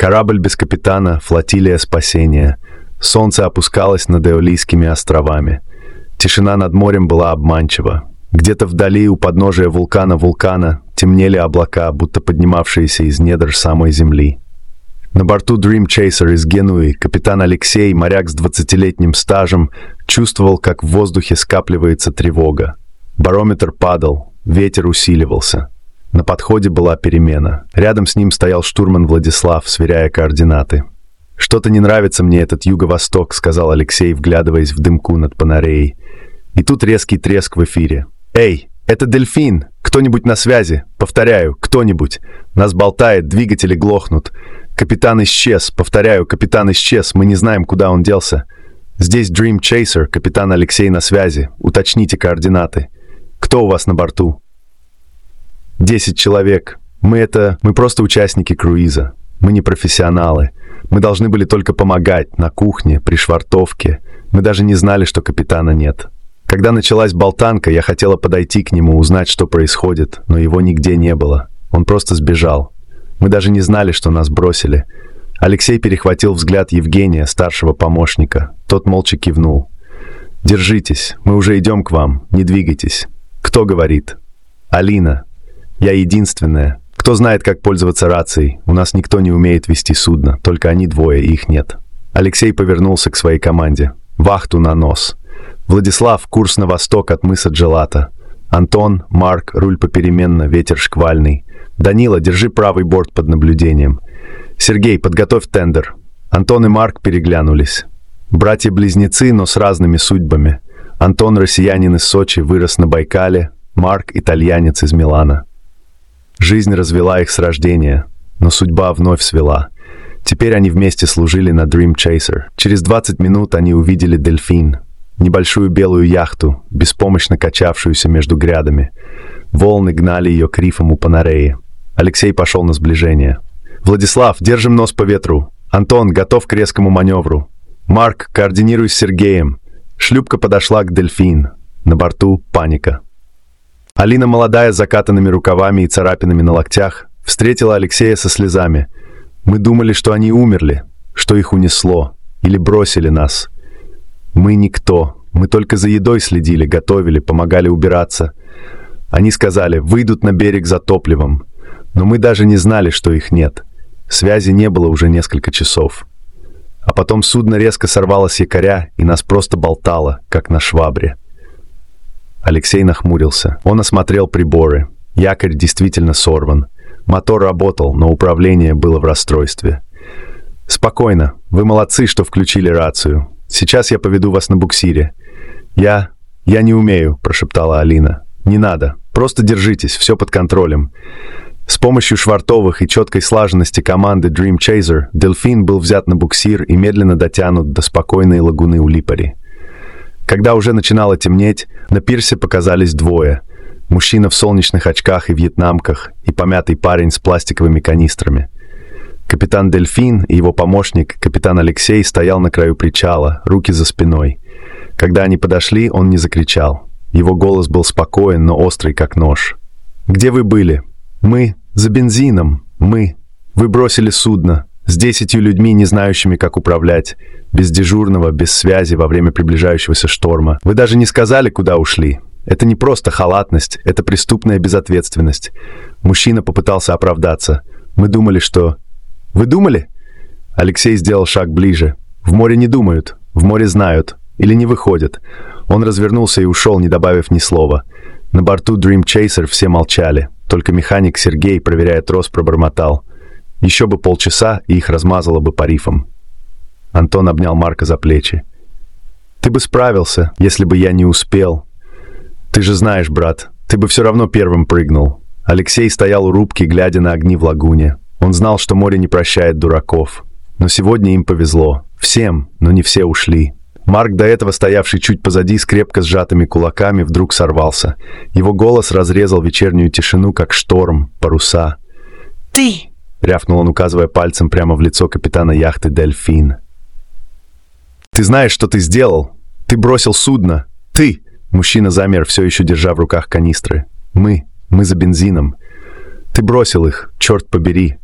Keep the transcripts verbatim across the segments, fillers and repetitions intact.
Корабль без капитана, флотилия спасения. Солнце опускалось над Эолийскими островами. Тишина над морем была обманчива. Где-то вдали, у подножия вулкана вулкана, темнели облака, будто поднимавшиеся из недр самой земли. На борту Dream Chaser из Генуи капитан Алексей, моряк с двадцатилетним стажем, чувствовал, как в воздухе скапливается тревога. Барометр падал, ветер усиливался. На подходе была перемена. Рядом с ним стоял штурман Владислав, сверяя координаты. «Что-то не нравится мне этот юго-восток», — сказал Алексей, вглядываясь в дымку над Панареей. И тут резкий треск в эфире. «Эй, это Дельфин! Кто-нибудь на связи? Повторяю, кто-нибудь! Нас болтает, двигатели глохнут. Капитан исчез, повторяю, капитан исчез, мы не знаем, куда он делся. Здесь Dream Chaser, капитан Алексей на связи. Уточните координаты. Кто у вас на борту?» «Десять человек. Мы это... Мы просто участники круиза. Мы не профессионалы. Мы должны были только помогать на кухне, при швартовке. Мы даже не знали, что капитана нет. Когда началась болтанка, я хотела подойти к нему, узнать, что происходит, но его нигде не было. Он просто сбежал. Мы даже не знали, что нас бросили». Алексей перехватил взгляд Евгения, старшего помощника. Тот молча кивнул. «Держитесь, мы уже идем к вам, не двигайтесь». «Кто говорит?» «Алина. Я единственная. Кто знает, как пользоваться рацией? У нас никто не умеет вести судно, только они двое, и их нет». Алексей повернулся к своей команде. «Вахту на нос. Владислав, курс на восток от мыса Джелата. Антон, Марк, руль попеременно, ветер шквальный. Данила, держи правый борт под наблюдением. Сергей, подготовь тендер». Антон и Марк переглянулись. Братья-близнецы, но с разными судьбами. Антон, россиянин из Сочи, вырос на Байкале. Марк, итальянец из Милана. Жизнь развела их с рождения, но судьба вновь свела. Теперь они вместе служили на Dream Chaser. Через двадцать минут они увидели «Дельфин». Небольшую белую яхту, беспомощно качавшуюся между грядами. Волны гнали ее к рифам у Панареи. Алексей пошел на сближение. «Владислав, держим нос по ветру. Антон, готов к резкому маневру. Марк, координируй с Сергеем». Шлюпка подошла к «Дельфин». На борту паника. Алина, молодая, с закатанными рукавами и царапинами на локтях, встретила Алексея со слезами. «Мы думали, что они умерли, что их унесло, или бросили нас. Мы никто, мы только за едой следили, готовили, помогали убираться. Они сказали, выйдут на берег за топливом, но мы даже не знали, что их нет. Связи не было уже несколько часов. А потом судно резко сорвало с якоря, и нас просто болтало, как на швабре». Алексей нахмурился. Он осмотрел приборы. Якорь действительно сорван. Мотор работал, но управление было в расстройстве. «Спокойно. Вы молодцы, что включили рацию. Сейчас я поведу вас на буксире». «Я... я не умею», — прошептала Алина. «Не надо. Просто держитесь, все под контролем». С помощью швартовых и четкой слаженности команды Dream Chaser «Дельфин» был взят на буксир и медленно дотянут до спокойной лагуны у Липари. Когда уже начинало темнеть, на пирсе показались двое. Мужчина в солнечных очках и вьетнамках и помятый парень с пластиковыми канистрами. Капитан Дельфин и его помощник, капитан Алексей, стоял на краю причала, руки за спиной. Когда они подошли, он не закричал. Его голос был спокоен, но острый, как нож. «Где вы были?» «Мы. За бензином. Мы. Вы бросили судно. С десятью людьми, не знающими, как управлять. Без дежурного, без связи во время приближающегося шторма. Вы даже не сказали, куда ушли. Это не просто халатность, это преступная безответственность». Мужчина попытался оправдаться. «Мы думали, что...» «Вы думали?» Алексей сделал шаг ближе. «В море не думают, в море знают. Или не выходят». Он развернулся и ушел, не добавив ни слова. На борту Dream Chaser все молчали. Только механик Сергей, проверяя трос, пробормотал. Еще бы полчаса, и их размазало бы по рифам. Антон обнял Марка за плечи. «Ты бы справился, если бы я не успел. Ты же знаешь, брат, ты бы все равно первым прыгнул». Алексей стоял у рубки, глядя на огни в лагуне. Он знал, что море не прощает дураков. Но сегодня им повезло. Всем, но не все ушли. Марк, до этого стоявший чуть позади с крепко сжатыми кулаками, вдруг сорвался. Его голос разрезал вечернюю тишину, как шторм, паруса. «Ты!» — рявкнул он, указывая пальцем прямо в лицо капитана яхты «Дельфин». «Ты знаешь, что ты сделал? Ты бросил судно! Ты!» Мужчина замер, все еще держа в руках канистры. «Мы! Мы за бензином! Ты бросил их, черт побери!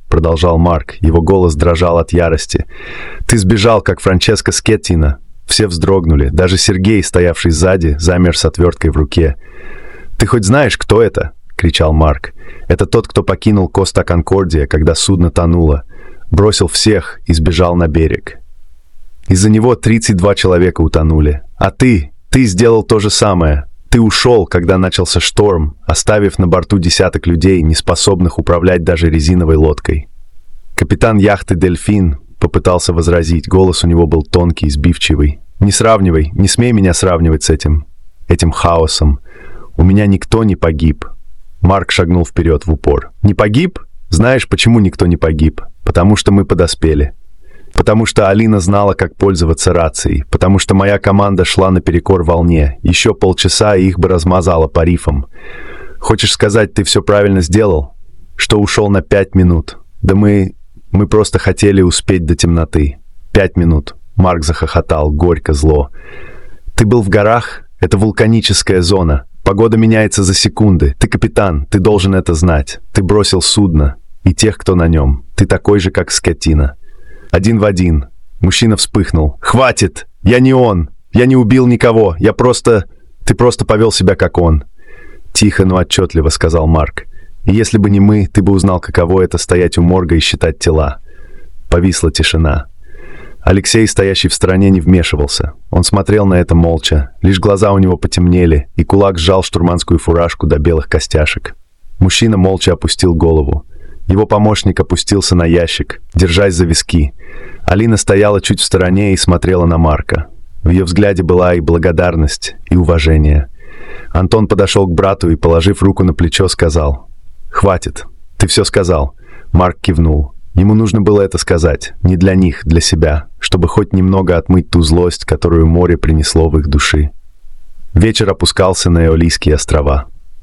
— продолжал Марк. Его голос дрожал от ярости. «Ты сбежал, как Франческо Скеттино». Все вздрогнули. Даже Сергей, стоявший сзади, замер с отверткой в руке. «Ты хоть знаешь, кто это?» — кричал Марк. «Это тот, кто покинул Коста Конкордия, когда судно тонуло. Бросил всех и сбежал на берег. Из-за него тридцать два человека утонули. А ты, ты сделал то же самое. Ты ушел, когда начался шторм, оставив на борту десяток людей, не способных управлять даже резиновой лодкой». Капитан яхты «Дельфин» попытался возразить. Голос у него был тонкий, сбивчивый. «Не сравнивай, не смей меня сравнивать с этим, этим хаосом. У меня никто не погиб». Марк шагнул вперед в упор. «Не погиб? Знаешь, почему никто не погиб? Потому что мы подоспели. Потому что Алина знала, как пользоваться рацией. Потому что моя команда шла наперекор волне. Еще полчаса, и их бы размазало по рифам. Хочешь сказать, ты все правильно сделал? Что ушел на пять минут? Да мы... мы просто хотели успеть до темноты. Пять минут». Марк захохотал, горько, зло. «Ты был в горах? Это вулканическая зона. Погода меняется за секунды. Ты капитан, ты должен это знать. Ты бросил судно. И тех, кто на нем. Ты такой же, как Скеттино. Один в один». Мужчина вспыхнул. «Хватит! Я не он! Я не убил никого! Я просто... Ты просто повел себя, как он!» «Тихо, но отчетливо», — сказал Марк. «И если бы не мы, ты бы узнал, каково это — стоять у морга и считать тела». Повисла тишина. Алексей, стоящий в стороне, не вмешивался. Он смотрел на это молча. Лишь глаза у него потемнели, и кулак сжал штурманскую фуражку до белых костяшек. Мужчина молча опустил голову. Его помощник опустился на ящик, держась за виски. Алина стояла чуть в стороне и смотрела на Марка. В ее взгляде была и благодарность, и уважение. Антон подошел к брату и, положив руку на плечо, сказал: «Хватит, ты все сказал». Марк кивнул. Ему нужно было это сказать, не для них, для себя, чтобы хоть немного отмыть ту злость, которую море принесло в их души. Вечер опускался на Эолийские острова.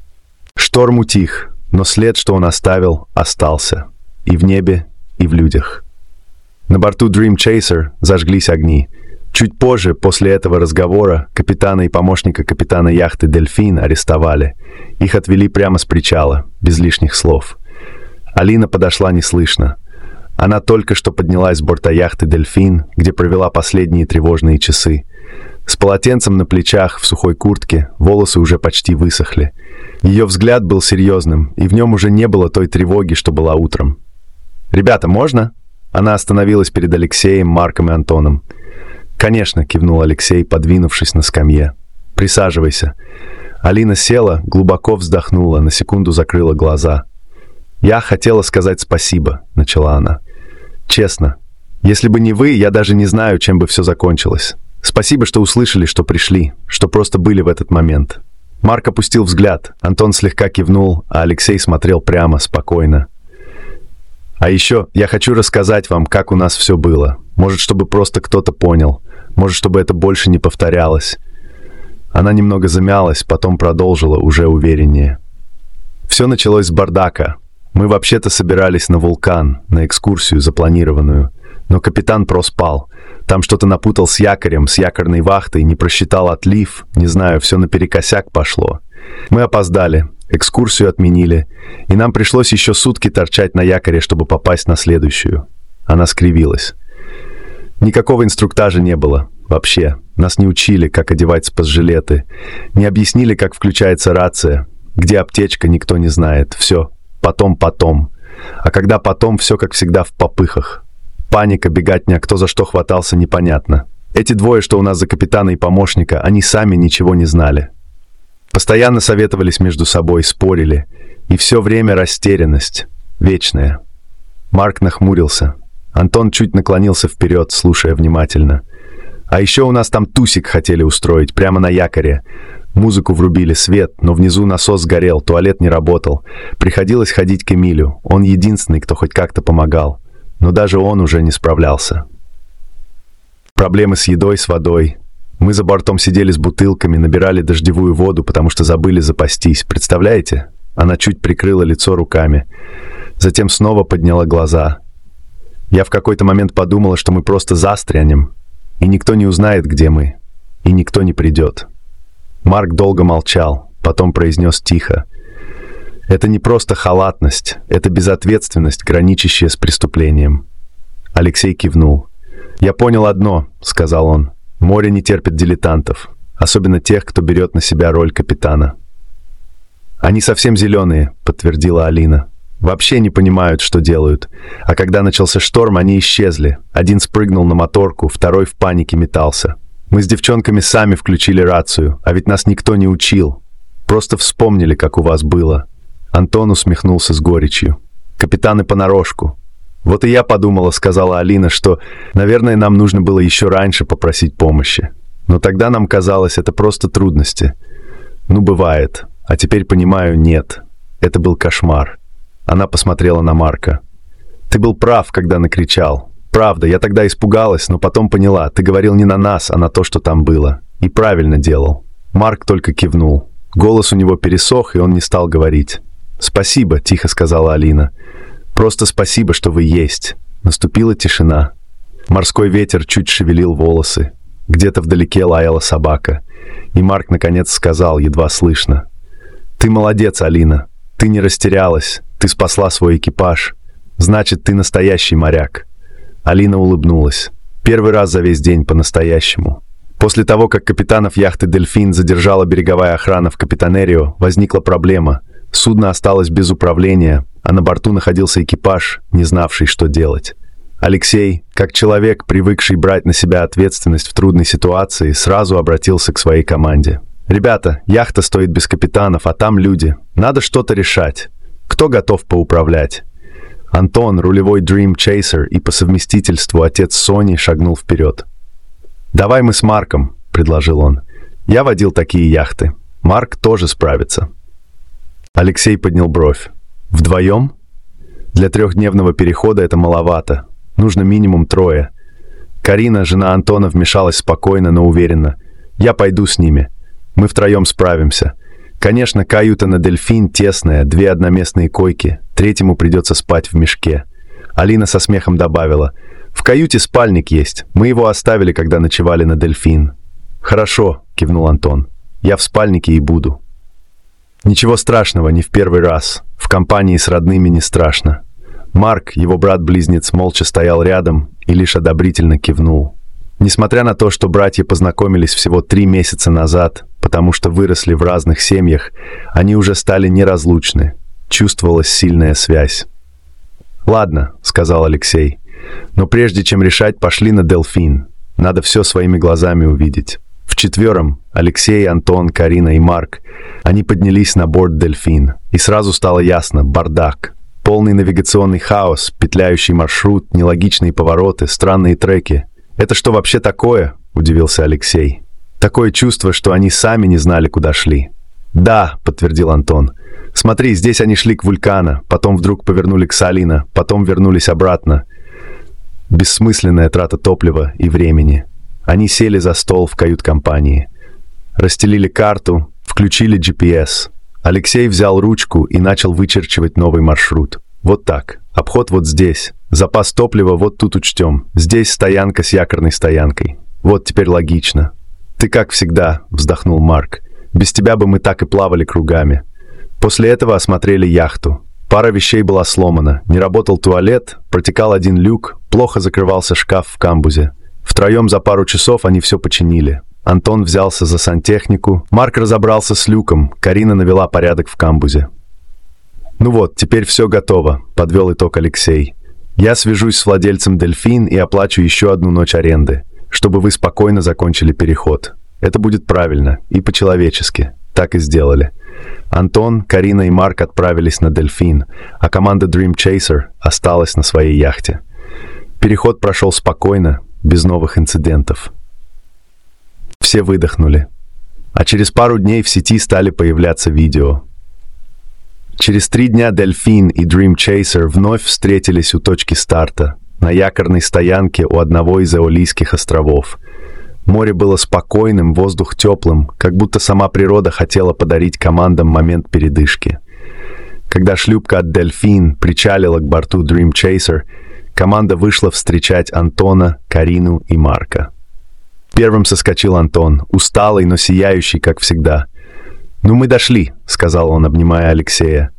Шторм утих, но след, что он оставил, остался. И в небе, и в людях. На борту Dream Chaser зажглись огни. Чуть позже, после этого разговора, капитана и помощника капитана яхты «Дельфин» арестовали. Их отвели прямо с причала, без лишних слов. Алина подошла неслышно. Она только что поднялась с борта яхты «Дельфин», где провела последние тревожные часы. С полотенцем на плечах, в сухой куртке, волосы уже почти высохли. Ее взгляд был серьезным, и в нем уже не было той тревоги, что была утром. «Ребята, можно?» Она остановилась перед Алексеем, Марком и Антоном. «Конечно», — кивнул Алексей, подвинувшись на скамье. «Присаживайся». Алина села, глубоко вздохнула, на секунду закрыла глаза. «Я хотела сказать спасибо», — начала она. «Честно, если бы не вы, я даже не знаю, чем бы все закончилось. Спасибо, что услышали, что пришли, что просто были в этот момент». Марк опустил взгляд, Антон слегка кивнул, а Алексей смотрел прямо, спокойно. «А еще я хочу рассказать вам, как у нас все было. Может, чтобы просто кто-то понял. Может, чтобы это больше не повторялось». Она немного замялась, потом продолжила уже увереннее. «Все началось с бардака. Мы вообще-то собирались на вулкан, на экскурсию запланированную. Но капитан проспал. Там что-то напутал с якорем, с якорной вахтой, не просчитал отлив, не знаю, все наперекосяк пошло. Мы опоздали, экскурсию отменили, и нам пришлось еще сутки торчать на якоре, чтобы попасть на следующую». Она скривилась. «Никакого инструктажа не было. Вообще. Нас не учили, как одевать спасжилеты. Не объяснили, как включается рация. Где аптечка, никто не знает. Все. Потом-потом. А когда потом, все, как всегда, в попыхах. Паника, беготня, кто за что хватался, непонятно. Эти двое, что у нас за капитана и помощника, они сами ничего не знали. Постоянно советовались между собой, спорили. И все время растерянность. Вечная». Марк нахмурился. Антон чуть наклонился вперед, слушая внимательно. «А еще у нас там тусик хотели устроить, прямо на якоре. Музыку врубили, свет, но внизу насос сгорел, туалет не работал. Приходилось ходить к Эмилю. Он единственный, кто хоть как-то помогал. Но даже он уже не справлялся. Проблемы с едой, с водой. Мы за бортом сидели с бутылками, набирали дождевую воду, потому что забыли запастись. Представляете?» Она чуть прикрыла лицо руками. Затем снова подняла глаза. «Я в какой-то момент подумала, что мы просто застрянем, и никто не узнает, где мы, и никто не придет». Марк долго молчал, потом произнес тихо: Это не просто халатность, это безответственность, граничащая с преступлением. Алексей кивнул. «Я понял одно», — сказал он. «Море не терпит дилетантов, особенно тех, кто берет на себя роль капитана». «Они совсем зеленые», — подтвердила Алина. «Вообще не понимают, что делают. А когда начался шторм, они исчезли. Один спрыгнул на моторку, второй в панике метался. Мы с девчонками сами включили рацию, а ведь нас никто не учил. Просто вспомнили, как у вас было». Антон усмехнулся с горечью. «Капитаны понарошку». «Вот и я подумала», — сказала Алина, что, наверное, нам нужно было еще раньше попросить помощи. Но тогда нам казалось, это просто трудности. Ну, бывает. А теперь понимаю, нет. Это был кошмар. Она посмотрела на Марка. «Ты был прав, когда накричал. Правда, я тогда испугалась, но потом поняла. Ты говорил не на нас, а на то, что там было. И правильно делал». Марк только кивнул. Голос у него пересох, и он не стал говорить. «Спасибо», — тихо сказала Алина. «Просто спасибо, что вы есть». Наступила тишина. Морской ветер чуть шевелил волосы. Где-то вдалеке лаяла собака. И Марк наконец сказал, едва слышно: «Ты молодец, Алина. Ты не растерялась. Ты спасла свой экипаж. Значит, ты настоящий моряк». Алина улыбнулась. Первый раз за весь день по-настоящему. После того, как капитанов яхты «Дельфин» задержала береговая охрана в Капитанерио, возникла проблема. Судно осталось без управления, а на борту находился экипаж, не знавший, что делать. Алексей, как человек, привыкший брать на себя ответственность в трудной ситуации, сразу обратился к своей команде. «Ребята, яхта стоит без капитанов, а там люди. Надо что-то решать. Кто готов поуправлять?» Антон, рулевой Dream Chaser и по совместительству отец Сони, шагнул вперед. «Давай мы с Марком», — предложил он. «Я водил такие яхты. Марк тоже справится». Алексей поднял бровь. «Вдвоем? Для трехдневного перехода это маловато. Нужно минимум трое». Карина, жена Антона, вмешалась спокойно, но уверенно. «Я пойду с ними. Мы втроем справимся. Конечно, каюта на «Дельфин» тесная, две одноместные койки. Третьему придется спать в мешке». Алина со смехом добавила: «В каюте спальник есть. Мы его оставили, когда ночевали на «Дельфин». «Хорошо», — кивнул Антон. «Я в спальнике и буду». Ничего страшного, не в первый раз. В компании с родными не страшно. Марк, его брат-близнец, молча стоял рядом и лишь одобрительно кивнул. Несмотря на то, что братья познакомились всего три месяца назад, потому что выросли в разных семьях, они уже стали неразлучны. Чувствовалась сильная связь. «Ладно», — сказал Алексей, — «но прежде чем решать, пошли на «Дельфин». Надо все своими глазами увидеть». Вчетвером — Алексей, Антон, Карина и Марк — они поднялись на борт «Дельфин». И сразу стало ясно — бардак. Полный навигационный хаос, петляющий маршрут, нелогичные повороты, странные треки. «Это что вообще такое?» — удивился Алексей. «Такое чувство, что они сами не знали, куда шли». «Да», — подтвердил Антон. «Смотри, здесь они шли к вулкану, потом вдруг повернули к Салино, потом вернулись обратно. Бессмысленная трата топлива и времени». Они сели за стол в кают-компании. Расстелили карту, включили джи пи эс. Алексей взял ручку и начал вычерчивать новый маршрут. Вот так. Обход вот здесь. Запас топлива вот тут учтем. Здесь стоянка с якорной стоянкой. Вот теперь логично. «Ты как всегда», — вздохнул Марк. «Без тебя бы мы так и плавали кругами». После этого осмотрели яхту. Пара вещей была сломана. Не работал туалет, протекал один люк, плохо закрывался шкаф в камбузе. Втроем за пару часов они все починили. Антон взялся за сантехнику, Марк разобрался с люком, Карина навела порядок в камбузе. «Ну вот, теперь все готово», — подвел итог Алексей. «Я свяжусь с владельцем «Дельфин» и оплачу еще одну ночь аренды, чтобы вы спокойно закончили переход. Это будет правильно и по-человечески». Так и сделали. Антон, Карина и Марк отправились на «Дельфин», а команда Dream Chaser осталась на своей яхте. Переход прошел спокойно, без новых инцидентов. Все выдохнули. А через пару дней в сети стали появляться видео. Через три дня «Дельфин» и Dream Chaser вновь встретились у точки старта, на якорной стоянке у одного из Эолийских островов. Море было спокойным, воздух теплым, как будто сама природа хотела подарить командам момент передышки. Когда шлюпка от «Дельфин» причалила к борту Dream Chaser, команда вышла встречать Антона, Карину и Марка. Первым соскочил Антон, усталый, но сияющий, как всегда. «Ну, мы дошли», — сказал он, обнимая Алексея.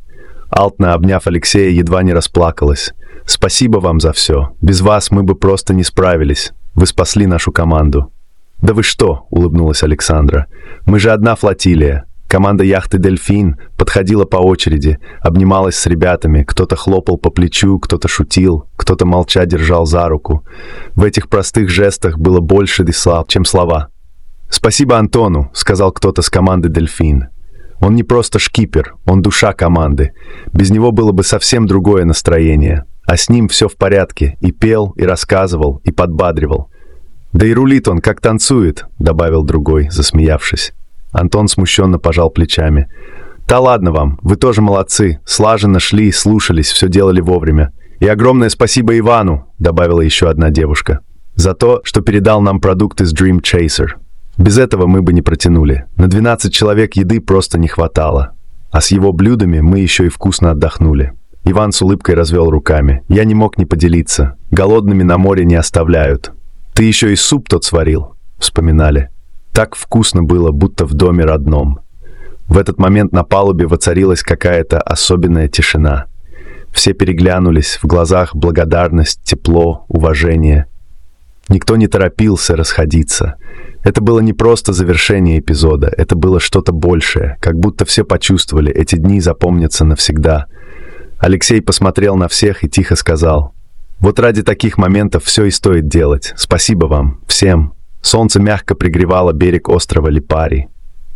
Алтна, обняв Алексея, едва не расплакалась. «Спасибо вам за все. Без вас мы бы просто не справились. Вы спасли нашу команду». «Да вы что?» — улыбнулась Александра. «Мы же одна флотилия». Команда яхты «Дельфин» подходила по очереди, обнималась с ребятами, кто-то хлопал по плечу, кто-то шутил, кто-то молча держал за руку. В этих простых жестах было больше слов, чем слова. «Спасибо Антону», — сказал кто-то с команды «Дельфин». «Он не просто шкипер, он душа команды. Без него было бы совсем другое настроение. А с ним все в порядке, и пел, и рассказывал, и подбадривал». «Да и рулит он, как танцует», — добавил другой, засмеявшись. Антон смущенно пожал плечами. «Да ладно вам, вы тоже молодцы, слаженно шли, слушались, все делали вовремя. И огромное спасибо Ивану», — добавила еще одна девушка, «за то, что передал нам продукт из Dream Chaser. Без этого мы бы не протянули. На двенадцать человек еды просто не хватало. А с его блюдами мы еще и вкусно отдохнули». Иван с улыбкой развел руками. «Я не мог не поделиться. Голодными на море не оставляют. Ты еще и суп тот сварил», — вспоминали. Так вкусно было, будто в доме родном. В этот момент на палубе воцарилась какая-то особенная тишина. Все переглянулись, в глазах благодарность, тепло, уважение. Никто не торопился расходиться. Это было не просто завершение эпизода, это было что-то большее, как будто все почувствовали, эти дни запомнятся навсегда. Алексей посмотрел на всех и тихо сказал: «Вот ради таких моментов все и стоит делать. Спасибо вам, всем». Солнце мягко пригревало берег острова Липари.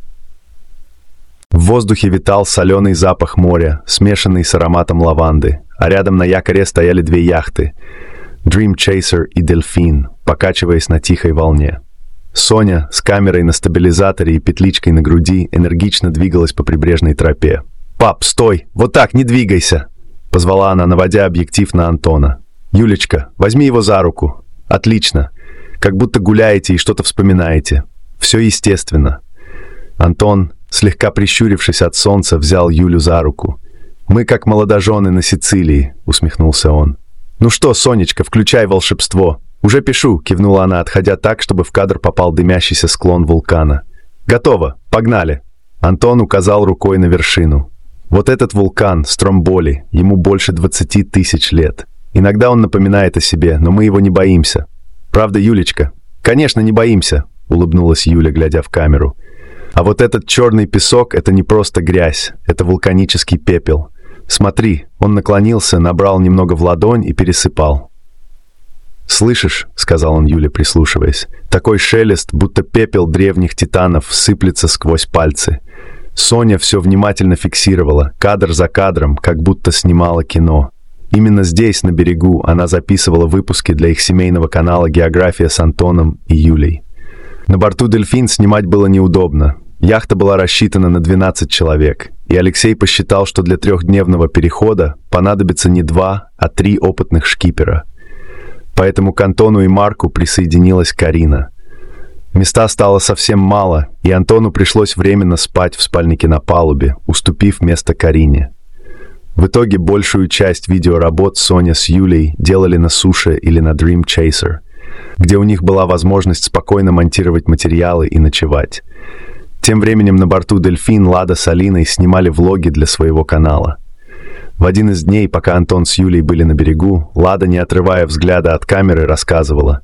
В воздухе витал соленый запах моря, смешанный с ароматом лаванды, а рядом на якоре стояли две яхты — Dream Chaser и Дельфин, покачиваясь на тихой волне. Соня с камерой на стабилизаторе и петличкой на груди энергично двигалась по прибрежной тропе. «Пап, стой! Вот так, не двигайся!» — позвала она, наводя объектив на Антона. «Юлечка, возьми его за руку. Отлично. Как будто гуляете и что-то вспоминаете. Все естественно». Антон, слегка прищурившись от солнца, взял Юлю за руку. «Мы как молодожены на Сицилии», — усмехнулся он. «Ну что, Сонечка, включай волшебство». «Уже пишу», — кивнула она, отходя так, чтобы в кадр попал дымящийся склон вулкана. «Готово, погнали». Антон указал рукой на вершину. Вот этот вулкан, Стромболи, ему больше двадцати тысяч лет. Иногда он напоминает о себе, но мы его не боимся. «Правда, Юлечка?» «Конечно, не боимся», — улыбнулась Юля, глядя в камеру. «А вот этот черный песок — это не просто грязь, это вулканический пепел. Смотри», — он наклонился, набрал немного в ладонь и пересыпал. «Слышишь?» — сказал он Юле, прислушиваясь. «Такой шелест, будто пепел древних титанов сыплется сквозь пальцы». Соня все внимательно фиксировала, кадр за кадром, как будто снимала кино. Именно здесь, на берегу, она записывала выпуски для их семейного канала «География» с Антоном и Юлей. На борту «Дельфин» снимать было неудобно. Яхта была рассчитана на двенадцать человек, и Алексей посчитал, что для трехдневного перехода понадобится не два, а три опытных шкипера. Поэтому к Антону и Марку присоединилась Карина. Места стало совсем мало, и Антону пришлось временно спать в спальнике на палубе, уступив место Карине. В итоге большую часть видеоработ Соня с Юлей делали на суше или на Dream Chaser, где у них была возможность спокойно монтировать материалы и ночевать. Тем временем на борту «Дельфин» Лада с Алиной снимали влоги для своего канала. В один из дней, пока Антон с Юлей были на берегу, Лада, не отрывая взгляда от камеры, рассказывала: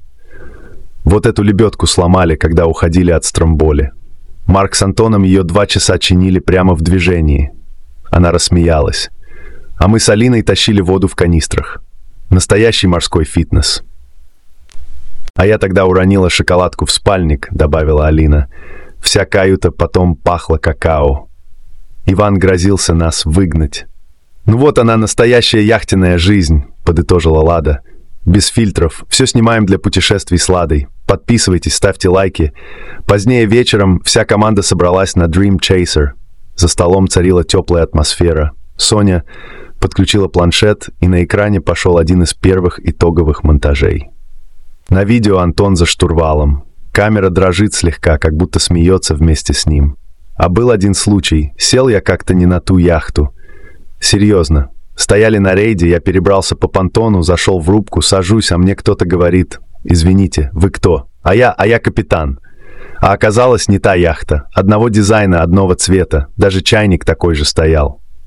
«Вот эту лебедку сломали, когда уходили от Стромболи. Марк с Антоном ее два часа чинили прямо в движении». Она рассмеялась. «А мы с Алиной тащили воду в канистрах. Настоящий морской фитнес». «А я тогда уронила шоколадку в спальник», — добавила Алина. «Вся каюта потом пахла какао. Иван грозился нас выгнать». «Ну вот она, настоящая яхтенная жизнь», — подытожила Лада. «Без фильтров. Все снимаем для путешествий с Ладой. Подписывайтесь, ставьте лайки». Позднее вечером вся команда собралась на Dream Chaser. За столом царила теплая атмосфера. Соня подключила планшет, и на экране пошел один из первых итоговых монтажей. На видео Антон за штурвалом. Камера дрожит слегка, как будто смеется вместе с ним. А был один случай. Сел я как-то не на ту яхту. Серьезно. Стояли на рейде, я перебрался по понтону, зашел в рубку, сажусь, а мне кто-то говорит: «Извините, вы кто?» А я, а я капитан. А оказалось, не та яхта. Одного дизайна, одного цвета. Даже чайник такой же стоял.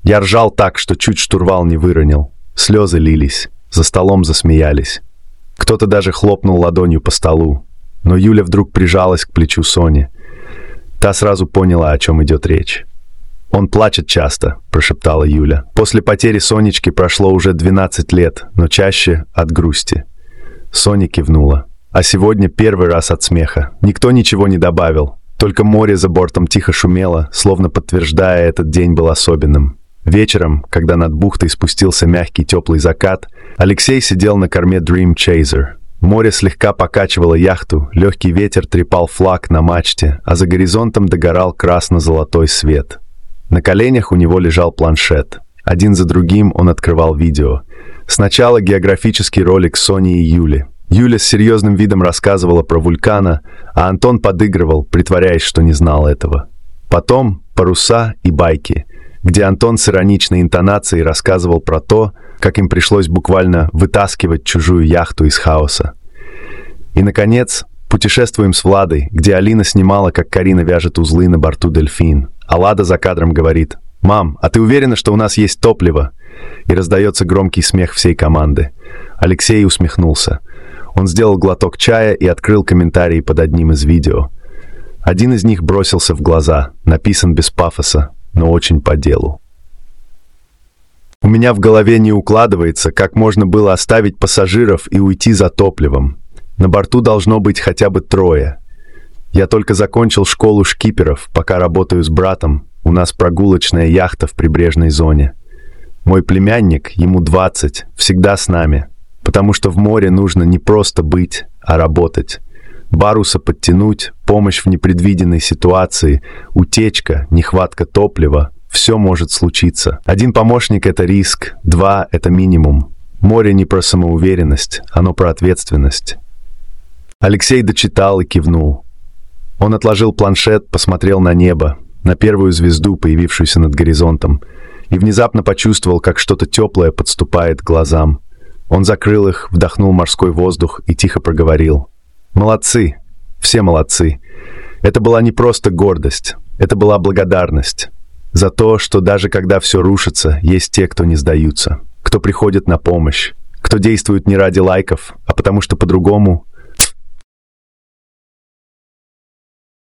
Я ржал так, что чуть штурвал не выронил. Слезы лились, за столом засмеялись. Кто-то даже хлопнул ладонью по столу. Но Юля вдруг прижалась к плечу Сони. Та сразу поняла, о чем идет речь. «Он плачет часто», — прошептала Юля. «После потери Сонечки прошло уже двенадцать лет, но чаще от грусти». Соня кивнула. А сегодня первый раз от смеха. Никто ничего не добавил. Только море за бортом тихо шумело, словно подтверждая, этот день был особенным. Вечером, когда над бухтой спустился мягкий теплый закат, Алексей сидел на корме Dream Chaser. Море слегка покачивало яхту, легкий ветер трепал флаг на мачте, а за горизонтом догорал красно-золотой свет. На коленях у него лежал планшет. Один за другим он открывал видео. Сначала географический ролик Сони и Юли. Юля с серьезным видом рассказывала про вулкана, а Антон подыгрывал, притворяясь, что не знал этого. Потом паруса и байки, где Антон с ироничной интонацией рассказывал про то, как им пришлось буквально вытаскивать чужую яхту из хаоса. И, наконец, путешествуем с Владой, где Алина снимала, как Карина вяжет узлы на борту «Дельфин». А Лада за кадром говорит: «Мам, а ты уверена, что у нас есть топливо?» И раздается громкий смех всей команды. Алексей усмехнулся. Он сделал глоток чая и открыл комментарии под одним из видео. Один из них бросился в глаза, написан без пафоса, но очень по делу. У меня в голове не укладывается, как можно было оставить пассажиров и уйти за топливом. На борту должно быть хотя бы трое. Я только закончил школу шкиперов, пока работаю с братом. У нас прогулочная яхта в прибрежной зоне. Мой племянник, ему двадцать, всегда с нами, потому что в море нужно не просто быть, а работать. Баруса подтянуть, помощь в непредвиденной ситуации, утечка, нехватка топлива. Все может случиться. Один помощник — это риск, два — это минимум. Море не про самоуверенность, оно про ответственность. Алексей дочитал и кивнул. Он отложил планшет, посмотрел на небо, на первую звезду, появившуюся над горизонтом, и внезапно почувствовал, как что-то теплое подступает к глазам. Он закрыл их, вдохнул морской воздух и тихо проговорил: «Молодцы, все молодцы». Это была не просто гордость, это была благодарность. За то, что даже когда все рушится, есть те, кто не сдаются, кто приходит на помощь, кто действует не ради лайков, а потому что по-другому